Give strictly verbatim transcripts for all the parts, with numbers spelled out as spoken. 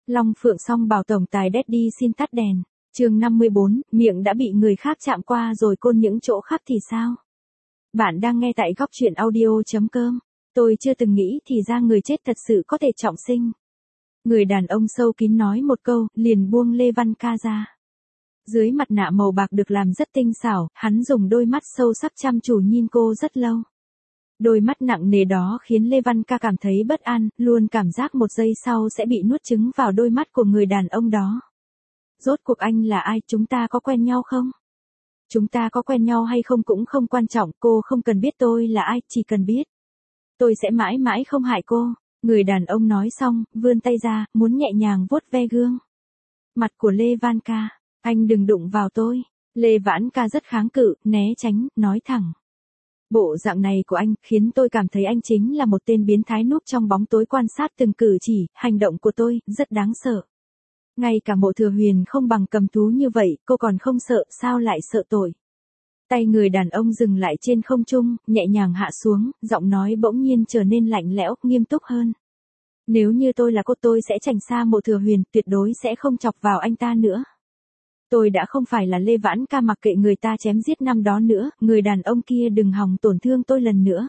Long Phượng Song bảo tổng tài Daddy xin tắt đèn. Chương năm mươi bốn, miệng đã bị người khác chạm qua rồi côn những chỗ khác thì sao? Bạn đang nghe tại góc truyện audio chấm com. Tôi chưa từng nghĩ thì ra người chết thật sự có thể trọng sinh. Người đàn ông sâu kín nói một câu, liền buông Lê Văn Ca ra. Dưới mặt nạ màu bạc được làm rất tinh xảo, hắn dùng đôi mắt sâu sắc chăm chú nhìn cô rất lâu. Đôi mắt nặng nề đó khiến Lê Văn Ca cảm thấy bất an, luôn cảm giác một giây sau sẽ bị nuốt trứng vào đôi mắt của người đàn ông đó. Rốt cuộc anh là ai, chúng ta có quen nhau không? Chúng ta có quen nhau hay không cũng không quan trọng, cô không cần biết tôi là ai, chỉ cần biết tôi sẽ mãi mãi không hại cô. Người đàn ông nói xong, vươn tay ra, muốn nhẹ nhàng vuốt ve gương mặt của Lê Văn Ca. Anh đừng đụng vào tôi. Lê Vãn Ca rất kháng cự, né tránh, nói thẳng. Bộ dạng này của anh khiến tôi cảm thấy anh chính là một tên biến thái núp trong bóng tối quan sát từng cử chỉ, hành động của tôi, rất đáng sợ. Ngay cả Mộ Thừa Huyền không bằng cầm thú như vậy, cô còn không sợ, sao lại sợ tội? Tay người đàn ông dừng lại trên không trung, nhẹ nhàng hạ xuống, giọng nói bỗng nhiên trở nên lạnh lẽo, nghiêm túc hơn. Nếu như tôi là cô tôi sẽ tránh xa Mộ Thừa Huyền, tuyệt đối sẽ không chọc vào anh ta nữa. Tôi đã không phải là Lê Vãn Ca mặc kệ người ta chém giết năm đó nữa, người đàn ông kia đừng hòng tổn thương tôi lần nữa.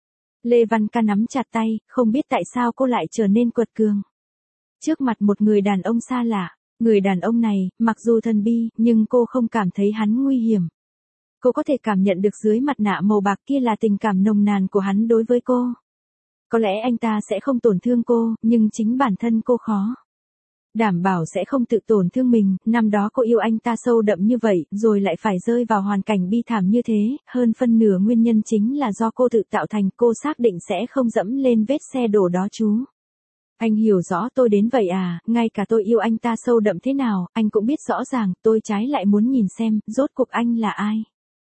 Lê Văn Ca nắm chặt tay, không biết tại sao cô lại trở nên quật cường. Trước mặt một người đàn ông xa lạ, người đàn ông này, mặc dù thần bi, nhưng cô không cảm thấy hắn nguy hiểm. Cô có thể cảm nhận được dưới mặt nạ màu bạc kia là tình cảm nồng nàn của hắn đối với cô. Có lẽ anh ta sẽ không tổn thương cô, nhưng chính bản thân cô khó đảm bảo sẽ không tự tổn thương mình. Năm đó cô yêu anh ta sâu đậm như vậy, rồi lại phải rơi vào hoàn cảnh bi thảm như thế, hơn phân nửa nguyên nhân chính là do cô tự tạo thành. Cô xác định sẽ không dẫm lên vết xe đổ đó chú. Anh hiểu rõ tôi đến vậy à, ngay cả tôi yêu anh ta sâu đậm thế nào, anh cũng biết rõ ràng, tôi trái lại muốn nhìn xem, rốt cuộc anh là ai.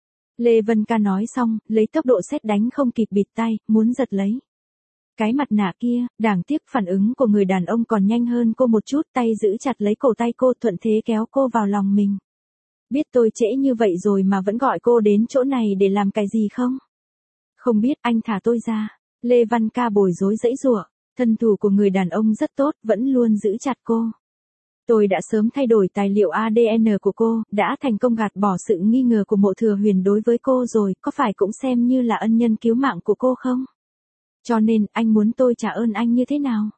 Lê Vân Ca nói xong, lấy tốc độ sét đánh không kịp bịt tay, muốn giật lấy cái mặt nạ kia. Đáng tiếc phản ứng của người đàn ông còn nhanh hơn cô một chút, tay giữ chặt lấy cổ tay cô, thuận thế kéo cô vào lòng mình. Biết tôi trễ như vậy rồi mà vẫn gọi cô đến chỗ này để làm cái gì không? Không biết, anh thả tôi ra. Lê Văn Ca bối rối giãy giụa. Thân thủ của người đàn ông rất tốt, vẫn luôn giữ chặt cô. Tôi đã sớm thay đổi tài liệu a đê en của cô, đã thành công gạt bỏ sự nghi ngờ của Mộ Thừa Huyền đối với cô rồi, có phải cũng xem như là ân nhân cứu mạng của cô không? Cho nên, anh muốn tôi trả ơn anh như thế nào?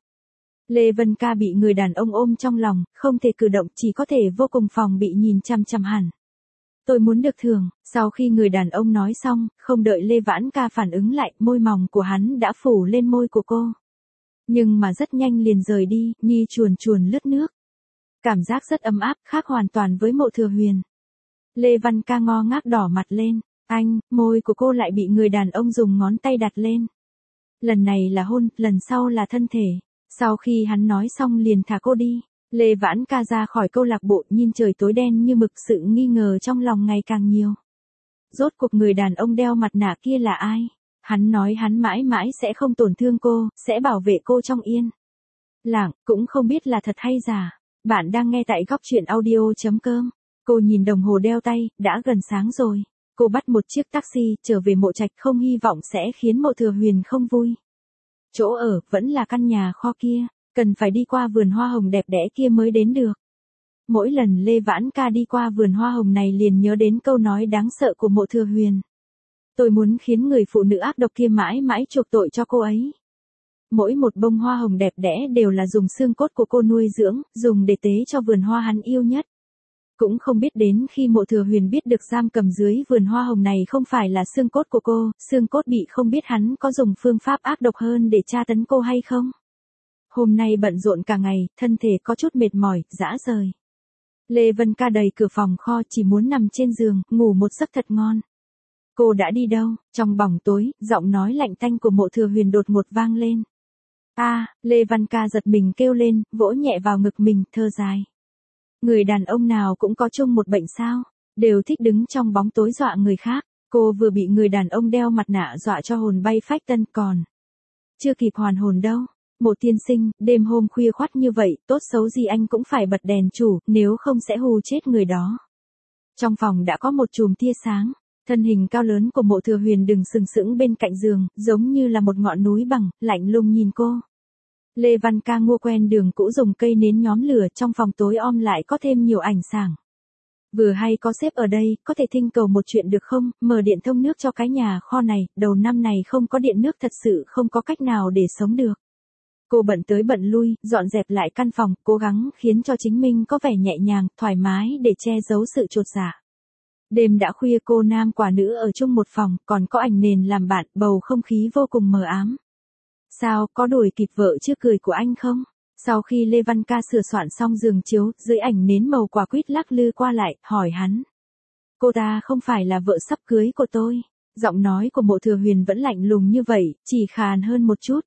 Lê Vân Ca bị người đàn ông ôm trong lòng, không thể cử động, chỉ có thể vô cùng phòng bị nhìn chăm chăm hẳn. Tôi muốn được thưởng. Sau khi người đàn ông nói xong, không đợi Lê Vãn Ca phản ứng lại, môi mỏng của hắn đã phủ lên môi của cô. Nhưng mà rất nhanh liền rời đi, như chuồn chuồn lướt nước. Cảm giác rất ấm áp, khác hoàn toàn với Mộ Thừa Huyền. Lê Văn Ca ngơ ngác đỏ mặt lên. Anh, môi của cô lại bị người đàn ông dùng ngón tay đặt lên. Lần này là hôn, lần sau là thân thể. Sau khi hắn nói xong liền thả cô đi. Lê Vãn Ca ra khỏi câu lạc bộ, nhìn trời tối đen như mực, sự nghi ngờ trong lòng ngày càng nhiều. Rốt cuộc người đàn ông đeo mặt nạ kia là ai? Hắn nói hắn mãi mãi sẽ không tổn thương cô, sẽ bảo vệ cô trong yên lặng, cũng không biết là thật hay giả. Bạn đang nghe tại góc truyện audio chấm com. Cô nhìn đồng hồ đeo tay, đã gần sáng rồi. Cô bắt một chiếc taxi, trở về Mộ Trạch, không hy vọng sẽ khiến Mộ Thừa Huyền không vui. Chỗ ở, vẫn là căn nhà kho kia, cần phải đi qua vườn hoa hồng đẹp đẽ kia mới đến được. Mỗi lần Lê Vãn Ca đi qua vườn hoa hồng này liền nhớ đến câu nói đáng sợ của Mộ Thừa Huyền. Tôi muốn khiến người phụ nữ ác độc kia mãi mãi chuộc tội cho cô ấy. Mỗi một bông hoa hồng đẹp đẽ đều là dùng xương cốt của cô nuôi dưỡng, dùng để tế cho vườn hoa hắn yêu nhất. Cũng không biết đến khi Mộ Thừa Huyền biết được giam cầm dưới vườn hoa hồng này không phải là xương cốt của cô, xương cốt bị, không biết hắn có dùng phương pháp ác độc hơn để tra tấn cô hay không. Hôm nay bận rộn cả ngày, thân thể có chút mệt mỏi, rã rời. Lê Vân Ca đẩy cửa phòng kho, chỉ muốn nằm trên giường, ngủ một giấc thật ngon. Cô đã đi đâu? Trong bóng tối, giọng nói lạnh tanh của Mộ Thừa Huyền đột ngột vang lên. A, à, Lê Văn Ca giật mình kêu lên, vỗ nhẹ vào ngực mình, thở dài. Người đàn ông nào cũng có chung một bệnh sao, đều thích đứng trong bóng tối dọa người khác. Cô vừa bị người đàn ông đeo mặt nạ dọa cho hồn bay phách tán còn chưa kịp hoàn hồn đâu. Mộ tiên sinh, đêm hôm khuya khoắt như vậy, tốt xấu gì anh cũng phải bật đèn chủ, nếu không sẽ hù chết người đó. Trong phòng đã có một chùm tia sáng. Thân hình cao lớn của Mộ Thừa Huyền đứng sừng sững bên cạnh giường, giống như là một ngọn núi bằng, lạnh lùng nhìn cô. Lê Văn Ca mua quen đường cũ dùng cây nến nhóm lửa trong phòng tối om lại có thêm nhiều ảnh sáng. Vừa hay có sếp ở đây, có thể thỉnh cầu một chuyện được không, mở điện thông nước cho cái nhà kho này, đầu năm này không có điện nước thật sự không có cách nào để sống được. Cô bận tới bận lui, dọn dẹp lại căn phòng, cố gắng khiến cho chính mình có vẻ nhẹ nhàng, thoải mái để che giấu sự chột dạ. Đêm đã khuya cô nam quả nữ ở chung một phòng, còn có ảnh nền làm bạn, bầu không khí vô cùng mờ ám. Sao, có đuổi kịp vợ trước cười của anh không? Sau khi Lê Văn Ca sửa soạn xong giường chiếu, dưới ảnh nến màu quả quýt lắc lư qua lại, hỏi hắn. Cô ta không phải là vợ sắp cưới của tôi. Giọng nói của Mộ Thừa Huyền vẫn lạnh lùng như vậy, chỉ khàn hơn một chút.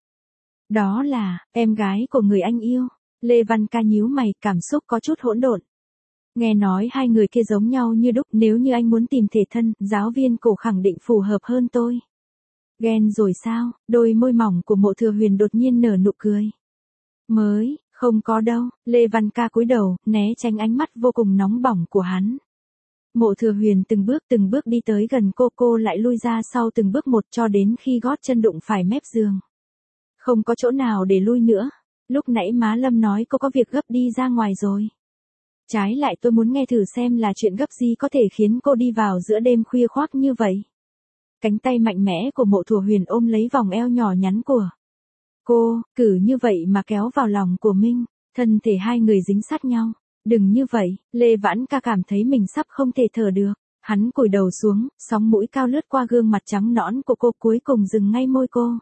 Đó là, em gái của người anh yêu. Lê Văn Ca nhíu mày, cảm xúc có chút hỗn độn. Nghe nói hai người kia giống nhau như đúc, nếu như anh muốn tìm thể thân, giáo viên cổ khẳng định phù hợp hơn tôi. Ghen rồi sao? Đôi môi mỏng của Mộ Thừa Huyền đột nhiên nở nụ cười. Mới, không có đâu. Lê Văn Ca cúi đầu, né tránh ánh mắt vô cùng nóng bỏng của hắn. Mộ Thừa Huyền từng bước từng bước đi tới gần cô, cô lại lui ra sau từng bước một cho đến khi gót chân đụng phải mép giường. Không có chỗ nào để lui nữa. Lúc nãy má Lâm nói cô có việc gấp đi ra ngoài rồi. Trái lại tôi muốn nghe thử xem là chuyện gấp gì có thể khiến cô đi vào giữa đêm khuya khoác như vậy. Cánh tay mạnh mẽ của Mộ Thừa Huyền ôm lấy vòng eo nhỏ nhắn của cô, cử như vậy mà kéo vào lòng của Minh, thân thể hai người dính sát nhau. Đừng như vậy, Lê Vãn Ca cảm thấy mình sắp không thể thở được. Hắn cúi đầu xuống, sóng mũi cao lướt qua gương mặt trắng nõn của cô cuối cùng dừng ngay môi cô.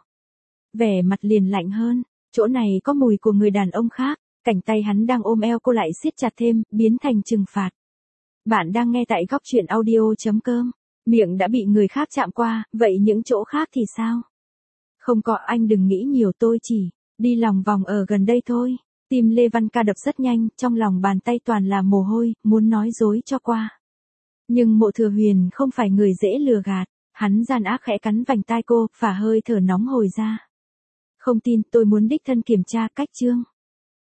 Vẻ mặt liền lạnh hơn, chỗ này có mùi của người đàn ông khác, cảnh tay hắn đang ôm eo cô lại siết chặt thêm, biến thành trừng phạt. Bạn đang nghe tại góc truyện audio chấm com. Miệng đã bị người khác chạm qua, vậy những chỗ khác thì sao? Không có, anh đừng nghĩ nhiều, tôi chỉ đi lòng vòng ở gần đây thôi. Tim Lê Văn Ca đập rất nhanh, trong lòng bàn tay toàn là mồ hôi, muốn nói dối cho qua. Nhưng Mộ Thừa Huyền không phải người dễ lừa gạt, hắn gian ác khẽ cắn vành tai cô, phả hơi thở nóng hồi ra. Không tin, tôi muốn đích thân kiểm tra cách chương.